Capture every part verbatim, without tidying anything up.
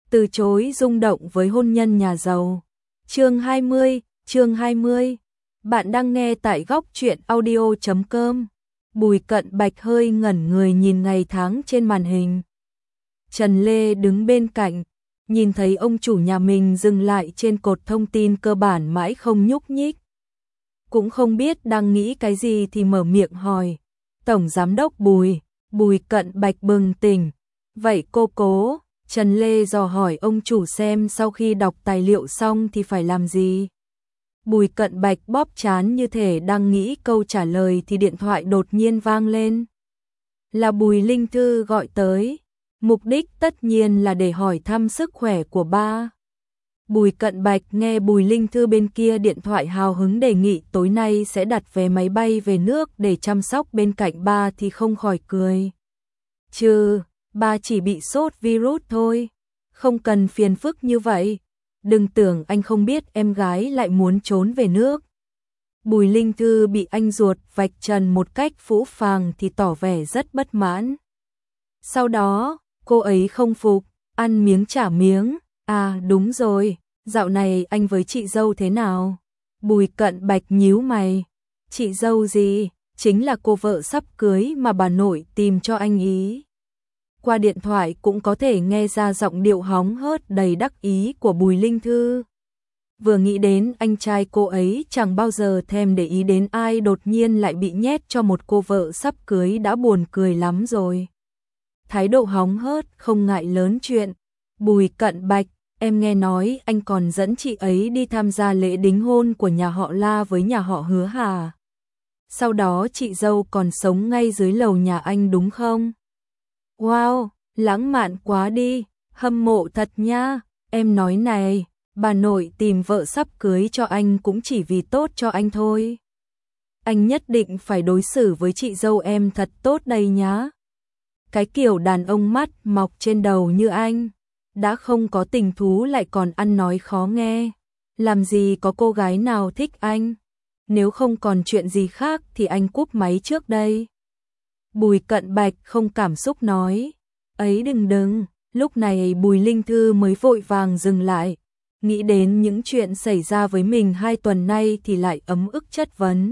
từ chối rung động với hôn nhân nhà giàu. Chương hai mươi, chương hai mươi. Bạn đang nghe tại góc truyện audio chấm com. Bùi Cận Bạch hơi ngẩn người nhìn ngày tháng trên màn hình. Trần Lê đứng bên cạnh, nhìn thấy ông chủ nhà mình dừng lại trên cột thông tin cơ bản mãi không nhúc nhích. Cũng không biết đang nghĩ cái gì thì mở miệng hỏi. Tổng Giám đốc Bùi, Bùi Cận Bạch bừng tỉnh. Vậy cô cố, Trần Lê dò hỏi ông chủ xem sau khi đọc tài liệu xong thì phải làm gì. Bùi Cận Bạch bóp trán như thể đang nghĩ câu trả lời thì điện thoại đột nhiên vang lên. Là Bùi Linh Thư gọi tới, mục đích tất nhiên là để hỏi thăm sức khỏe của ba. Bùi Cận Bạch nghe Bùi Linh Thư bên kia điện thoại hào hứng đề nghị tối nay sẽ đặt vé máy bay về nước để chăm sóc bên cạnh ba thì không khỏi cười. Chứ, ba chỉ bị sốt virus thôi, không cần phiền phức như vậy. Đừng tưởng anh không biết em gái lại muốn trốn về nước. Bùi Linh Thư bị anh ruột vạch trần một cách phũ phàng thì tỏ vẻ rất bất mãn. Sau đó, cô ấy không phục, ăn miếng trả miếng. À đúng rồi, dạo này anh với chị dâu thế nào? Bùi Cận Bạch nhíu mày. Chị dâu gì? Chính là cô vợ sắp cưới mà bà nội tìm cho anh ý. Qua điện thoại cũng có thể nghe ra giọng điệu hóng hớt đầy đắc ý của Bùi Linh Thư. Vừa nghĩ đến anh trai cô ấy chẳng bao giờ thèm để ý đến ai đột nhiên lại bị nhét cho một cô vợ sắp cưới đã buồn cười lắm rồi. Thái độ hóng hớt không ngại lớn chuyện. Bùi Cận Bạch, em nghe nói anh còn dẫn chị ấy đi tham gia lễ đính hôn của nhà họ La với nhà họ Hứa hả? Sau đó chị dâu còn sống ngay dưới lầu nhà anh đúng không? Wow, lãng mạn quá đi, hâm mộ thật nha. Em nói này, bà nội tìm vợ sắp cưới cho anh cũng chỉ vì tốt cho anh thôi. Anh nhất định phải đối xử với chị dâu em thật tốt đây nhá. Cái kiểu đàn ông mắt mọc trên đầu như anh, đã không có tình thú lại còn ăn nói khó nghe. Làm gì có cô gái nào thích anh. Nếu không còn chuyện gì khác thì anh cúp máy trước đây. Bùi Cận Bạch không cảm xúc nói. Ấy đừng đừng, lúc này Bùi Linh Thư mới vội vàng dừng lại. Nghĩ đến những chuyện xảy ra với mình hai tuần nay thì lại ấm ức chất vấn.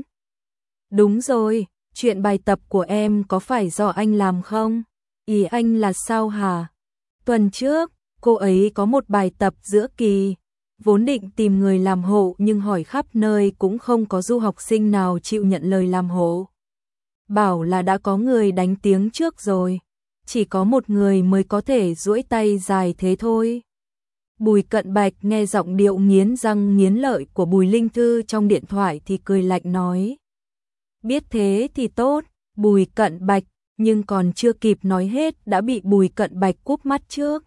Đúng rồi, chuyện bài tập của em có phải do anh làm không? Ý anh là sao hả? Tuần trước, cô ấy có một bài tập giữa kỳ. Vốn định tìm người làm hộ nhưng hỏi khắp nơi cũng không có du học sinh nào chịu nhận lời làm hộ. Bảo là đã có người đánh tiếng trước rồi. Chỉ có một người mới có thể duỗi tay dài thế thôi. Bùi Cận Bạch nghe giọng điệu nghiến răng nghiến lợi của Bùi Linh Thư trong điện thoại thì cười lạnh nói. Biết thế thì tốt, Bùi Cận Bạch, nhưng còn chưa kịp nói hết đã bị Bùi Cận Bạch cúp mắt trước.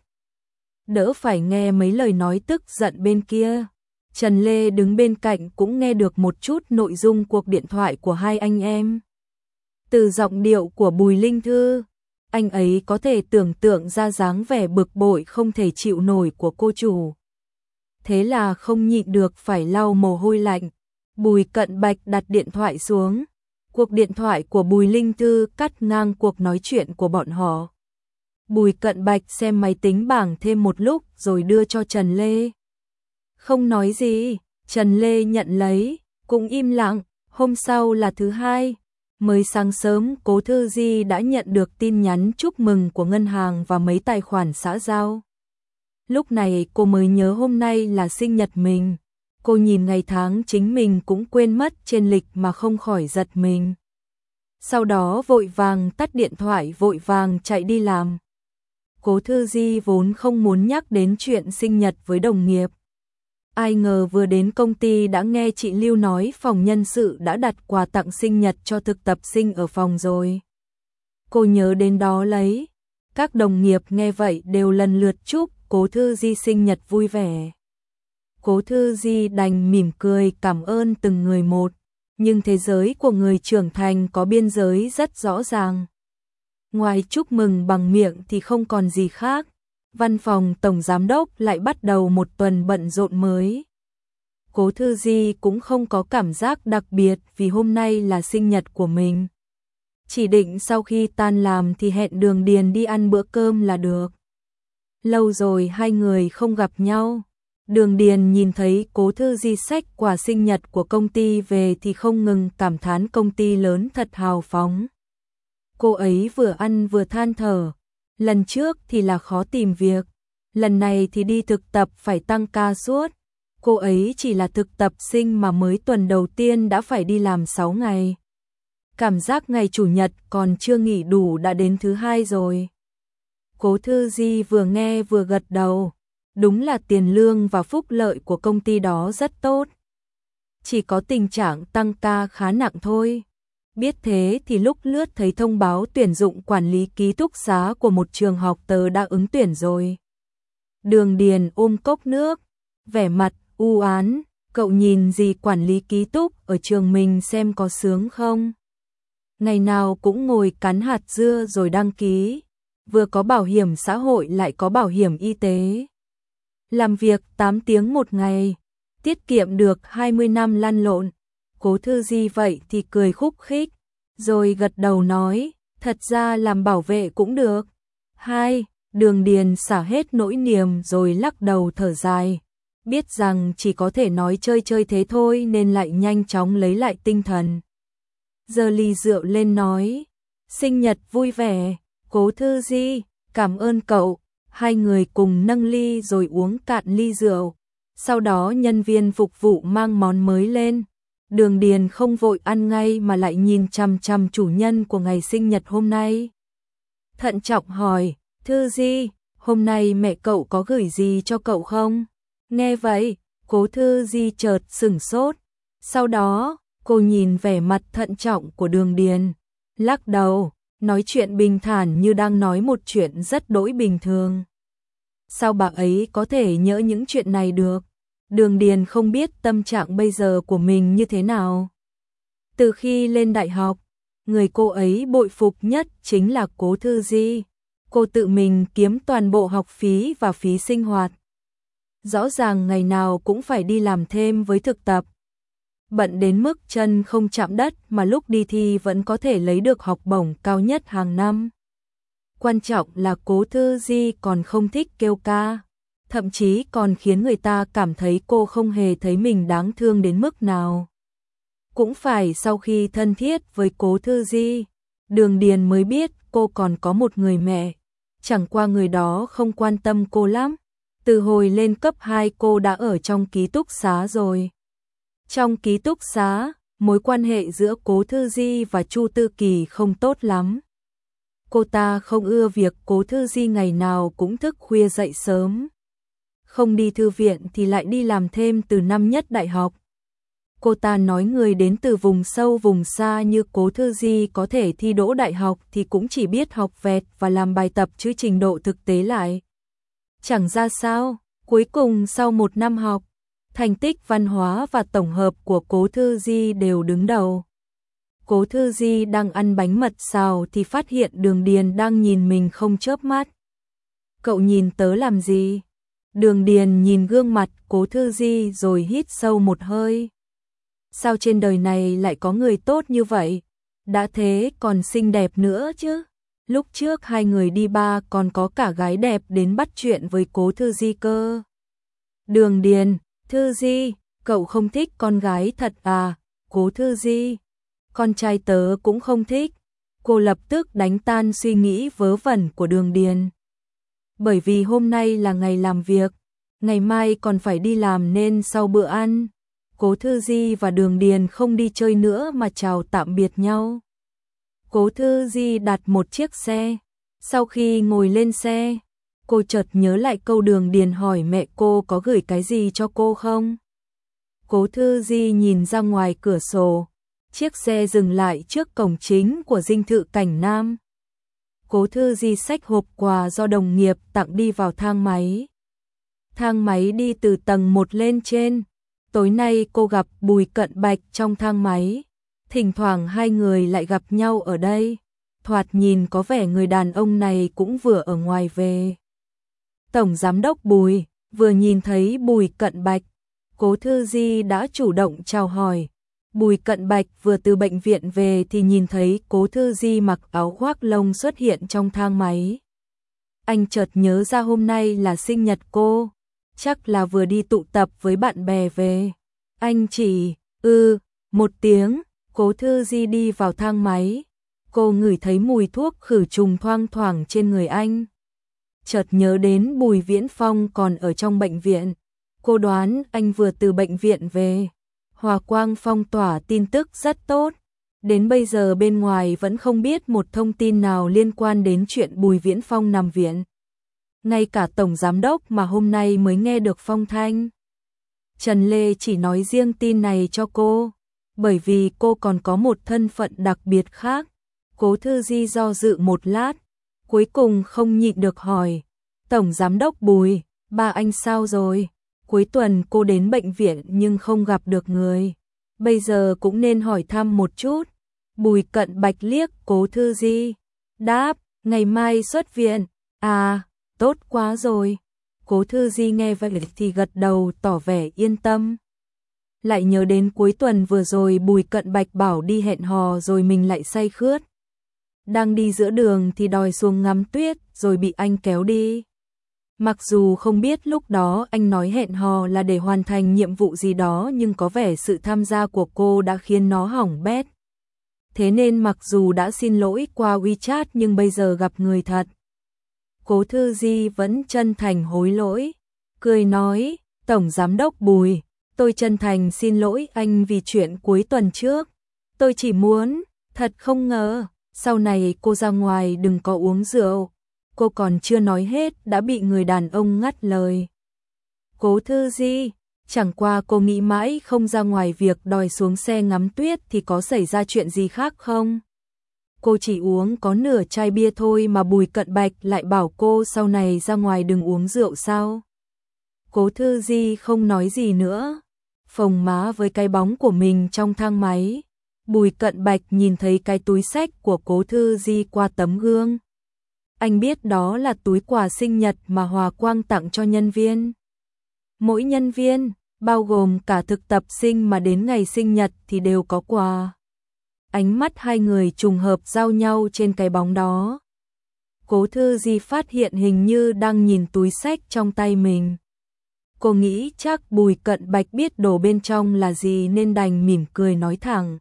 Đỡ phải nghe mấy lời nói tức giận bên kia. Trần Lê đứng bên cạnh cũng nghe được một chút nội dung cuộc điện thoại của hai anh em. Từ giọng điệu của Bùi Linh Thư, anh ấy có thể tưởng tượng ra dáng vẻ bực bội không thể chịu nổi của cô chủ. Thế là không nhịn được phải lau mồ hôi lạnh. Bùi Cận Bạch đặt điện thoại xuống. Cuộc điện thoại của Bùi Linh Thư cắt ngang cuộc nói chuyện của bọn họ. Bùi Cận Bạch xem máy tính bảng thêm một lúc rồi đưa cho Trần Lê. Không nói gì, Trần Lê nhận lấy, cũng im lặng. Hôm sau là thứ hai. Mới sáng sớm Cố Thư Di đã nhận được tin nhắn chúc mừng của ngân hàng và mấy tài khoản xã giao. Lúc này cô mới nhớ hôm nay là sinh nhật mình. Cô nhìn ngày tháng chính mình cũng quên mất trên lịch mà không khỏi giật mình. Sau đó vội vàng tắt điện thoại vội vàng chạy đi làm. Cố Thư Di vốn không muốn nhắc đến chuyện sinh nhật với đồng nghiệp. Ai ngờ vừa đến công ty đã nghe chị Lưu nói phòng nhân sự đã đặt quà tặng sinh nhật cho thực tập sinh ở phòng rồi. Cô nhớ đến đó lấy. Các đồng nghiệp nghe vậy đều lần lượt chúc Cố Thư Di sinh nhật vui vẻ. Cố Thư Di đành mỉm cười cảm ơn từng người một. Nhưng thế giới của người trưởng thành có biên giới rất rõ ràng. Ngoài chúc mừng bằng miệng thì không còn gì khác. Văn phòng Tổng Giám đốc lại bắt đầu một tuần bận rộn mới. Cố Thư Di cũng không có cảm giác đặc biệt vì hôm nay là sinh nhật của mình. Chỉ định sau khi tan làm thì hẹn Đường Điền đi ăn bữa cơm là được. lâu rồi hai người không gặp nhau. Đường Điền nhìn thấy Cố Thư Di xách quà sinh nhật của công ty về thì không ngừng cảm thán công ty lớn thật hào phóng. Cô ấy vừa ăn vừa than thở, lần trước thì là khó tìm việc, lần này thì đi thực tập phải tăng ca suốt. Cô ấy chỉ là thực tập sinh mà mới tuần đầu tiên đã phải đi làm sáu ngày. Cảm giác ngày chủ nhật còn chưa nghỉ đủ đã đến thứ hai rồi. Cố Thư Di vừa nghe vừa gật đầu. Đúng là tiền lương và phúc lợi của công ty đó rất tốt. Chỉ có tình trạng tăng ca khá nặng thôi. Biết thế thì lúc lướt thấy thông báo tuyển dụng quản lý ký túc xá của một trường học tớ đã ứng tuyển rồi. Đường Điền ôm cốc nước, vẻ mặt u án, cậu nhìn gì quản lý ký túc ở trường mình xem có sướng không? Ngày nào cũng ngồi cắn hạt dưa rồi đăng ký, vừa có bảo hiểm xã hội lại có bảo hiểm y tế. Làm việc tám tiếng một ngày, tiết kiệm được hai mươi năm lăn lộn. Cố Thư Di vậy thì cười khúc khích, rồi gật đầu nói, thật ra làm bảo vệ cũng được. Hai, Đường Điền xả hết nỗi niềm rồi lắc đầu thở dài, biết rằng chỉ có thể nói chơi chơi thế thôi nên lại nhanh chóng lấy lại tinh thần. Giơ ly rượu lên nói, sinh nhật vui vẻ, Cố Thư Di, cảm ơn cậu. Hai người cùng nâng ly rồi uống cạn ly rượu. Sau đó nhân viên phục vụ mang món mới lên. Đường Điền không vội ăn ngay mà lại nhìn chằm chằm chủ nhân của ngày sinh nhật hôm nay. Thận trọng hỏi, Thư Di, hôm nay mẹ cậu có gửi gì cho cậu không? Nghe vậy, Cố Thư Di chợt sửng sốt. Sau đó, cô nhìn vẻ mặt thận trọng của Đường Điền, lắc đầu. Nói chuyện bình thản như đang nói một chuyện rất đỗi bình thường. Sao bà ấy có thể nhớ những chuyện này được? Đường Điền không biết tâm trạng bây giờ của mình như thế nào. Từ khi lên đại học, người cô ấy bội phục nhất chính là Cố Thư Di. Cô tự mình kiếm toàn bộ học phí và phí sinh hoạt. Rõ ràng ngày nào cũng phải đi làm thêm với thực tập. Bận đến mức chân không chạm đất mà lúc đi thi vẫn có thể lấy được học bổng cao nhất hàng năm. Quan trọng là Cố Thư Di còn không thích kêu ca, thậm chí còn khiến người ta cảm thấy cô không hề thấy mình đáng thương đến mức nào. Cũng phải sau khi thân thiết với Cố Thư Di, Đường Điền mới biết cô còn có một người mẹ, chẳng qua người đó không quan tâm cô lắm. Từ hồi lên cấp hai cô đã ở trong ký túc xá rồi. Trong ký túc xá, mối quan hệ giữa Cố Thư Di và Chu Tư Kỳ không tốt lắm. Cô ta không ưa việc Cố Thư Di ngày nào cũng thức khuya dậy sớm. Không đi thư viện thì lại đi làm thêm từ năm nhất đại học. Cô ta nói người đến từ vùng sâu vùng xa như Cố Thư Di có thể thi đỗ đại học thì cũng chỉ biết học vẹt và làm bài tập chứ trình độ thực tế lại chẳng ra sao. Cuối cùng sau một năm học, thành tích văn hóa và tổng hợp của Cố Thư Di đều đứng đầu. Cố Thư Di đang ăn bánh mật xào thì phát hiện Đường Điền đang nhìn mình không chớp mắt. Cậu nhìn tớ làm gì? Đường Điền nhìn gương mặt Cố Thư Di rồi hít sâu một hơi. Sao trên đời này lại có người tốt như vậy? Đã thế còn xinh đẹp nữa chứ. Lúc trước hai người đi bar còn có cả gái đẹp đến bắt chuyện với Cố Thư Di cơ. Đường Điền, Thư Di, cậu không thích con gái thật à? Cố Thư Di, con trai tớ cũng không thích. Cô lập tức đánh tan suy nghĩ vớ vẩn của Đường Điền. Bởi vì hôm nay là ngày làm việc, ngày mai còn phải đi làm nên sau bữa ăn, Cố Thư Di và Đường Điền không đi chơi nữa mà chào tạm biệt nhau. Cố Thư Di đặt một chiếc xe. Sau khi ngồi lên xe, cô chợt nhớ lại câu Đường Điền hỏi mẹ cô có gửi cái gì cho cô không. Cố Thư Di nhìn ra ngoài cửa sổ. Chiếc xe dừng lại trước cổng chính của dinh thự Cảnh Nam. Cố Thư Di xách hộp quà do đồng nghiệp tặng đi vào thang máy. Thang máy đi từ tầng một lên trên. Tối nay cô gặp Bùi Cận Bạch trong thang máy. Thỉnh thoảng hai người lại gặp nhau ở đây. Thoạt nhìn có vẻ người đàn ông này cũng vừa ở ngoài về. Tổng giám đốc Bùi vừa nhìn thấy Bùi Cận Bạch, Cố Thư Di đã chủ động chào hỏi. Bùi Cận Bạch vừa từ bệnh viện về thì nhìn thấy Cố Thư Di mặc áo khoác lông xuất hiện trong thang máy. Anh chợt nhớ ra hôm nay là sinh nhật cô, chắc là vừa đi tụ tập với bạn bè về. Anh chỉ, ư, một tiếng, Cố Thư Di đi vào thang máy. Cô ngửi thấy mùi thuốc khử trùng thoang thoảng trên người anh. Chợt nhớ đến Bùi Viễn Phong còn ở trong bệnh viện. Cô đoán anh vừa từ bệnh viện về. Hòa Quang phong tỏa tin tức rất tốt. Đến bây giờ bên ngoài vẫn không biết một thông tin nào liên quan đến chuyện Bùi Viễn Phong nằm viện. Ngay cả Tổng Giám Đốc mà hôm nay mới nghe được phong thanh. Trần Lê chỉ nói riêng tin này cho cô, bởi vì cô còn có một thân phận đặc biệt khác. Cố Thư Di do dự một lát, cuối cùng không nhịn được hỏi, Tổng Giám Đốc Bùi, ba anh sao rồi? Cuối tuần cô đến bệnh viện nhưng không gặp được người. Bây giờ cũng nên hỏi thăm một chút. Bùi Cận Bạch liếc Cố Thư Di, đáp, ngày mai xuất viện. À, tốt quá rồi. Cố Thư Di nghe vậy thì gật đầu tỏ vẻ yên tâm. Lại nhớ đến cuối tuần vừa rồi Bùi Cận Bạch bảo đi hẹn hò rồi mình lại say khướt. Đang đi giữa đường thì đòi xuống ngắm tuyết rồi bị anh kéo đi. Mặc dù không biết lúc đó anh nói hẹn hò là để hoàn thành nhiệm vụ gì đó, nhưng có vẻ sự tham gia của cô đã khiến nó hỏng bét. Thế nên mặc dù đã xin lỗi qua WeChat nhưng bây giờ gặp người thật, Cố Thư Di vẫn chân thành hối lỗi, cười nói, Tổng Giám Đốc Bùi, tôi chân thành xin lỗi anh vì chuyện cuối tuần trước. Tôi chỉ muốn, thật không ngờ, sau này cô ra ngoài đừng có uống rượu. Cô còn chưa nói hết đã bị người đàn ông ngắt lời. Cố Thư Di, chẳng qua cô nghĩ mãi không ra ngoài việc đòi xuống xe ngắm tuyết thì có xảy ra chuyện gì khác không? Cô chỉ uống có nửa chai bia thôi mà Bùi Cận Bạch lại bảo cô sau này ra ngoài đừng uống rượu sao? Cố Thư Di không nói gì nữa, phồng má với cái bóng của mình trong thang máy. Bùi Cận Bạch nhìn thấy cái túi xách của Cố Thư Di qua tấm gương. Anh biết đó là túi quà sinh nhật mà Hòa Quang tặng cho nhân viên. Mỗi nhân viên, bao gồm cả thực tập sinh mà đến ngày sinh nhật thì đều có quà. Ánh mắt hai người trùng hợp giao nhau trên cái bóng đó. Cố Thư Di phát hiện hình như đang nhìn túi xách trong tay mình. Cô nghĩ chắc Bùi Cận Bạch biết đồ bên trong là gì nên đành mỉm cười nói thẳng.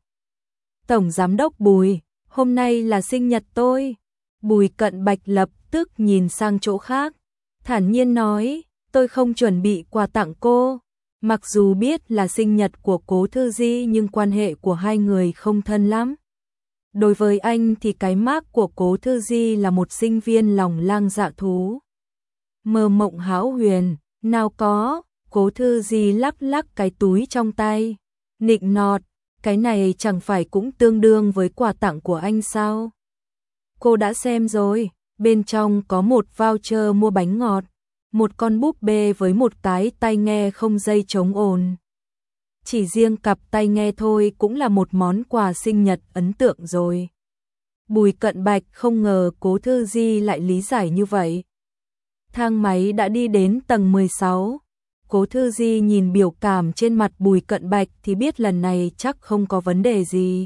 Tổng Giám Đốc Bùi, hôm nay là sinh nhật tôi. Bùi Cận Bạch lập tức nhìn sang chỗ khác, thản nhiên nói, tôi không chuẩn bị quà tặng cô. Mặc dù biết là sinh nhật của Cố Thư Di nhưng quan hệ của hai người không thân lắm. Đối với anh thì cái mác của Cố Thư Di là một sinh viên lòng lang dạ thú. Mơ mộng hão huyền, nào có, Cố Thư Di lắc lắc cái túi trong tay, nịnh nọt, cái này chẳng phải cũng tương đương với quà tặng của anh sao? Cô đã xem rồi, bên trong có một voucher mua bánh ngọt, một con búp bê với một cái tai nghe không dây chống ồn. Chỉ riêng cặp tai nghe thôi cũng là một món quà sinh nhật ấn tượng rồi. Bùi Cận Bạch không ngờ Cố Thư Di lại lý giải như vậy. Thang máy đã đi đến tầng mười sáu. Cố Thư Di nhìn biểu cảm trên mặt Bùi Cận Bạch thì biết lần này chắc không có vấn đề gì.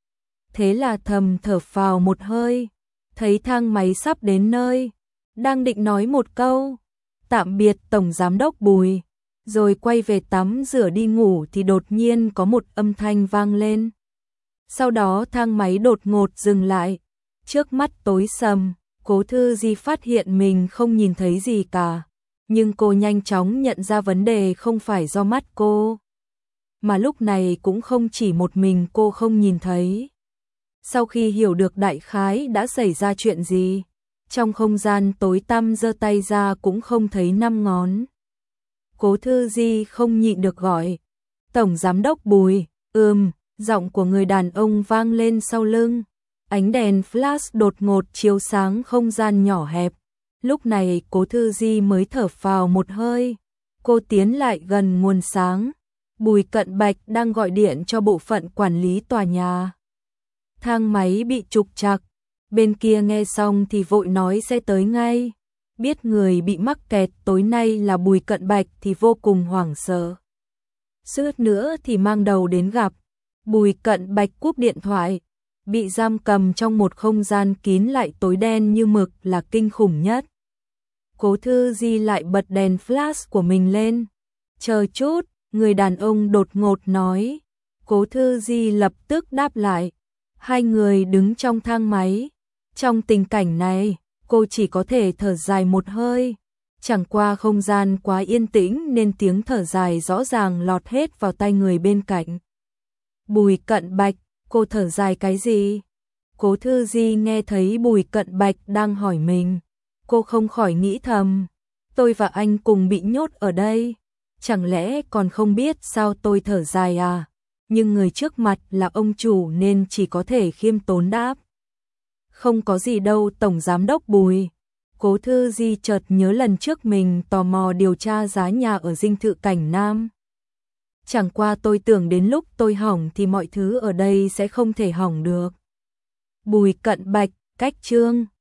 Thế là thầm thở phào một hơi. Thấy thang máy sắp đến nơi, đang định nói một câu, tạm biệt Tổng Giám Đốc Bùi, rồi quay về tắm rửa đi ngủ thì đột nhiên có một âm thanh vang lên. Sau đó thang máy đột ngột dừng lại, trước mắt tối sầm, Cố Thư Di phát hiện mình không nhìn thấy gì cả, nhưng cô nhanh chóng nhận ra vấn đề không phải do mắt cô, mà lúc này cũng không chỉ một mình cô không nhìn thấy. Sau khi hiểu được đại khái đã xảy ra chuyện gì, trong không gian tối tăm giơ tay ra cũng không thấy năm ngón. Cố Thư Di không nhịn được gọi, Tổng Giám Đốc Bùi, ừm, giọng của người đàn ông vang lên sau lưng. Ánh đèn flash đột ngột chiếu sáng không gian nhỏ hẹp. Lúc này Cố Thư Di mới thở phào một hơi. Cô tiến lại gần nguồn sáng. Bùi Cận Bạch đang gọi điện cho bộ phận quản lý tòa nhà. Thang máy bị trục trặc. Bên kia nghe xong thì vội nói sẽ tới ngay. Biết người bị mắc kẹt tối nay là Bùi Cận Bạch thì vô cùng hoảng sợ. Suýt nữa thì mang đầu đến gặp. Bùi Cận Bạch cúp điện thoại. Bị giam cầm trong một không gian kín lại tối đen như mực là kinh khủng nhất. Cố Thư Di lại bật đèn flash của mình lên. Chờ chút, người đàn ông đột ngột nói. Cố Thư Di lập tức đáp lại. Hai người đứng trong thang máy. Trong tình cảnh này, cô chỉ có thể thở dài một hơi. Chẳng qua không gian quá yên tĩnh nên tiếng thở dài rõ ràng lọt hết vào tai người bên cạnh. Bùi Cận Bạch, cô thở dài cái gì? Cố Thư Di nghe thấy Bùi Cận Bạch đang hỏi mình. Cô không khỏi nghĩ thầm. Tôi và anh cùng bị nhốt ở đây. Chẳng lẽ còn không biết sao tôi thở dài à? Nhưng người trước mặt là ông chủ nên chỉ có thể khiêm tốn đáp. Không có gì đâu Tổng Giám đốc Bùi. Cố Thư Di chợt nhớ lần trước mình tò mò điều tra giá nhà ở dinh thự Cảnh Nam. Chẳng qua tôi tưởng đến lúc tôi hỏng thì mọi thứ ở đây sẽ không thể hỏng được. Bùi Cận Bạch, cách chương